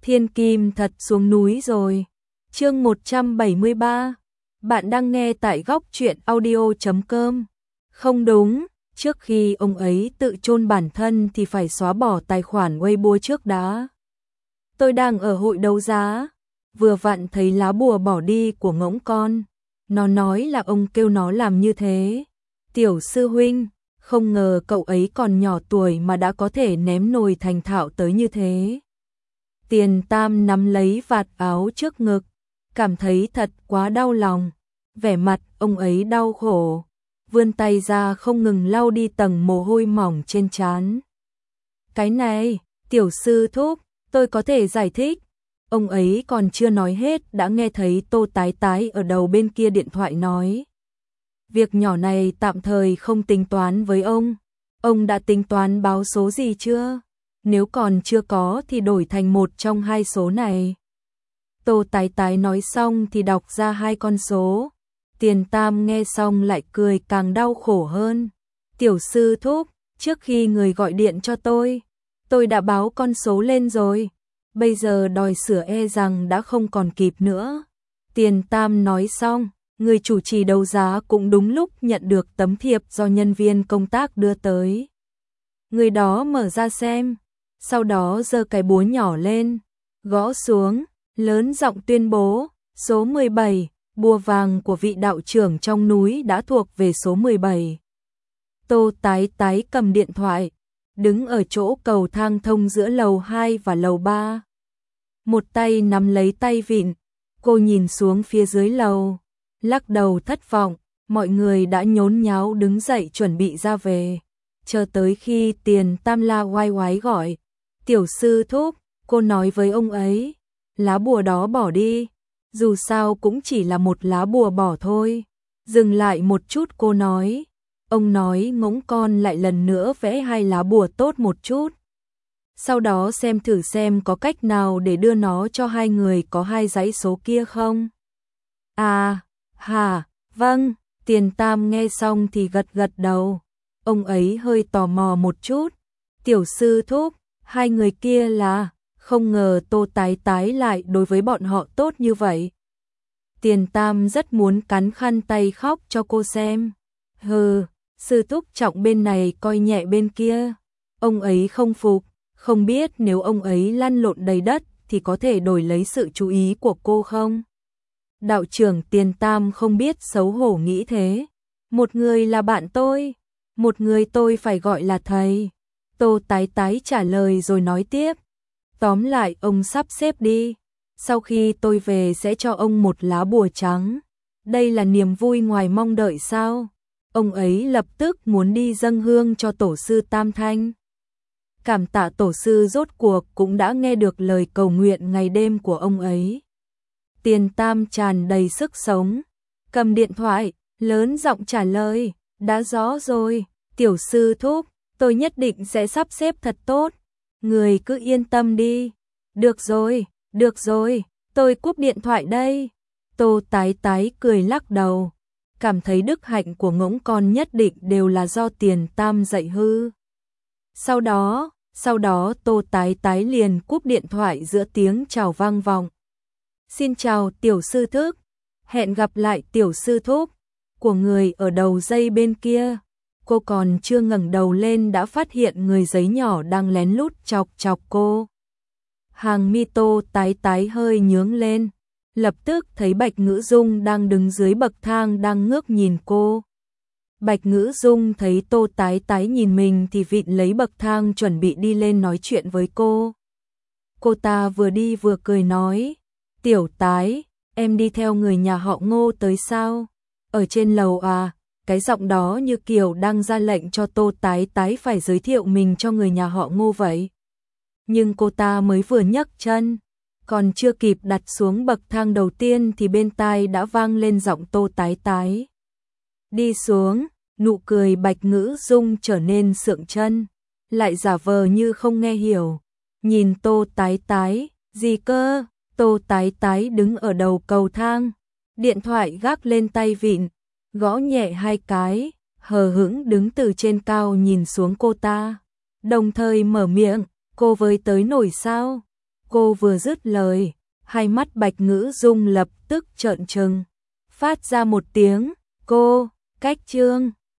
Thiên Kim thật xuống núi rồi. Chương 173. Bạn đang nghe tại góc truyện audio.com. Không đúng, trước khi ông ấy tự chôn bản thân thì phải xóa bỏ tài khoản Weibo trước đã. Tôi đang ở hội đấu giá, vừa vặn thấy lá bùa bỏ đi của ngỗng con. Nó nói là ông kêu nó làm như thế. Tiểu sư huynh, không ngờ cậu ấy còn nhỏ tuổi mà đã có thể ném nồi thành thạo tới như thế. Tiền Tam nắm lấy vạt áo trước ngực, cảm thấy thật quá đau lòng. Vẻ mặt ông ấy đau khổ, vươn tay ra không ngừng lau đi tầng mồ hôi mỏng trên trán. Cái này, tiểu sư thúc, tôi có thể giải thích. Ông ấy còn chưa nói hết đã nghe thấy Tô Tái Tái ở đầu bên kia điện thoại nói. Việc nhỏ này tạm thời không tính toán với ông. Ông đã tính toán báo số gì chưa? Nếu còn chưa có thì đổi thành một trong hai số này. Tô Tái Tái nói xong thì đọc ra hai con số. Tiền Tam nghe xong lại cười càng đau khổ hơn. Tiểu sư thúc, trước khi người gọi điện cho tôi đã báo con số lên rồi. Bây giờ đòi sửa e rằng đã không còn kịp nữa. Tiền Tam nói xong, người chủ trì đấu giá cũng đúng lúc nhận được tấm thiệp do nhân viên công tác đưa tới. Người đó mở ra xem, sau đó giơ cái búa nhỏ lên, gõ xuống, lớn giọng tuyên bố, số 17, bùa vàng của vị đạo trưởng trong núi đã thuộc về số 17. Tô Tái Tái cầm điện thoại, đứng ở chỗ cầu thang thông giữa lầu 2 và lầu 3. Một tay nắm lấy tay vịn, cô nhìn xuống phía dưới lầu, lắc đầu thất vọng, mọi người đã nhốn nháo đứng dậy chuẩn bị ra về. Chờ tới khi Tiền Tam la oai oái gọi, tiểu sư thúc, cô nói với ông ấy, lá bùa đó bỏ đi, dù sao cũng chỉ là một lá bùa bỏ thôi. Dừng lại một chút cô nói, ông nói ngỗng con lại lần nữa vẽ hai lá bùa tốt một chút. Sau đó xem thử xem có cách nào để đưa nó cho hai người có hai dãy số kia không. À, hả, vâng, Tiền Tam nghe xong thì gật gật đầu. Ông ấy hơi tò mò một chút. Tiểu sư thúc, hai người kia là, không ngờ Tô Tái Tái lại đối với bọn họ tốt như vậy. Tiền Tam rất muốn cắn khăn tay khóc cho cô xem. Hừ, sư thúc trọng bên này coi nhẹ bên kia. Ông ấy không phục, không biết nếu ông ấy lăn lộn đầy đất thì có thể đổi lấy sự chú ý của cô không? Đạo trưởng Tiền Tam không biết xấu hổ nghĩ thế. Một người là bạn tôi, một người tôi phải gọi là thầy. Tô Tái Tái trả lời rồi nói tiếp. Tóm lại ông sắp xếp đi. Sau khi tôi về sẽ cho ông một lá bùa trắng. Đây là niềm vui ngoài mong đợi sao? Ông ấy lập tức muốn đi dâng hương cho tổ sư Tam Thanh. Cảm tạ tổ sư rốt cuộc cũng đã nghe được lời cầu nguyện ngày đêm của ông ấy. Tiền Tam tràn đầy sức sống, cầm điện thoại, lớn giọng trả lời, đã rõ rồi, tiểu sư thúc, tôi nhất định sẽ sắp xếp thật tốt, người cứ yên tâm đi. Được rồi, tôi cúp điện thoại đây. Tô Tái Tái cười lắc đầu, cảm thấy đức hạnh của ngỗng con nhất định đều là do Tiền Tam dạy hư. Sau đó Tô Tái Tái liền cúp điện thoại giữa tiếng chào vang vọng. Xin chào tiểu sư thúc, hẹn gặp lại tiểu sư thúc, của người ở đầu dây bên kia. Cô còn chưa ngẩng đầu lên đã phát hiện người giấy nhỏ đang lén lút chọc chọc cô. Hàng mi Tô Tái Tái hơi nhướng lên, lập tức thấy Bạch Ngữ Dung đang đứng dưới bậc thang đang ngước nhìn cô. Bạch Ngữ Dung thấy Tô Tái Tái nhìn mình thì vịn lấy bậc thang chuẩn bị đi lên nói chuyện với cô. Cô ta vừa đi vừa cười nói, tiểu Tái, em đi theo người nhà họ Ngô tới sao? Ở trên lầu à? Cái giọng đó như kiểu đang ra lệnh cho Tô Tái Tái phải giới thiệu mình cho người nhà họ Ngô vậy. Nhưng cô ta mới vừa nhấc chân, còn chưa kịp đặt xuống bậc thang đầu tiên thì bên tai đã vang lên giọng Tô Tái Tái. Đi xuống, nụ cười Bạch Ngữ Dung trở nên sượng chân, lại giả vờ như không nghe hiểu. Nhìn Tô Tái Tái, gì cơ? Tô Tái Tái đứng ở đầu cầu thang, điện thoại gác lên tay vịn, gõ nhẹ hai cái, hờ hững đứng từ trên cao nhìn xuống cô ta, đồng thời mở miệng, cô với tới nổi sao? Cô vừa dứt lời, hai mắt Bạch Ngữ Dung lập tức trợn trừng, phát ra một tiếng, cô, cách trương.